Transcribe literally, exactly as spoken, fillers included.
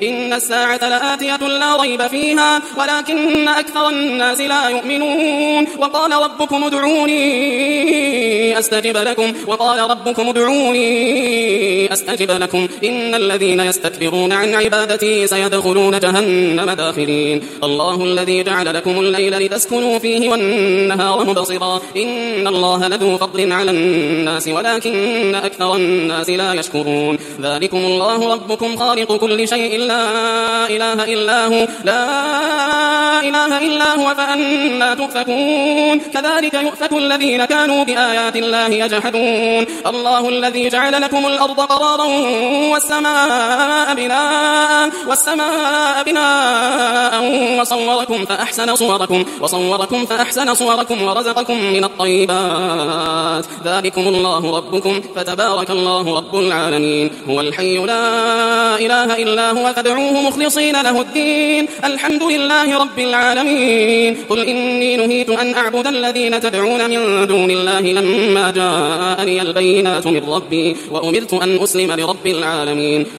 إن الساعة لآتية لا ريب فيها ولكن أكثر الناس لا يؤمنون وقال ربكم ادعوني أستجب لكم وقال ربكم ادعوني أستجب لكم إن الذين يستكبرون عن عبادتي سيدخلون جهنم داخلين الله الذي جعل لكم الليل لتسكنوا فيه والنهار مبصرا إن الله لذو فضل على الناس ولكن أكثر الناس لا يشكرون ذلكم الله ربكم خالق كل شيء لا إله إلا هو لا إله إلا هو فأنا تؤفكون كذلك يؤفك الذين كانوا بآيات الله يجحدون الله الذي جعل لكم الأرض قرارا والسماء بناء والسماء بناء وصوركم فأحسن صوركم وصوركم فأحسن صوركم ورزقكم من الطيبات ذلكم الله ربكم فتبارك الله رب العالمين هو الحي لا إله إلا هو فادعوه مخلصين له الدين الحمد لله رب العالمين قل إني نهيت أن أعبد الذين تدعون من دون الله لما جاءني البينات من ربي وأمرت أن أسلم لرب العالمين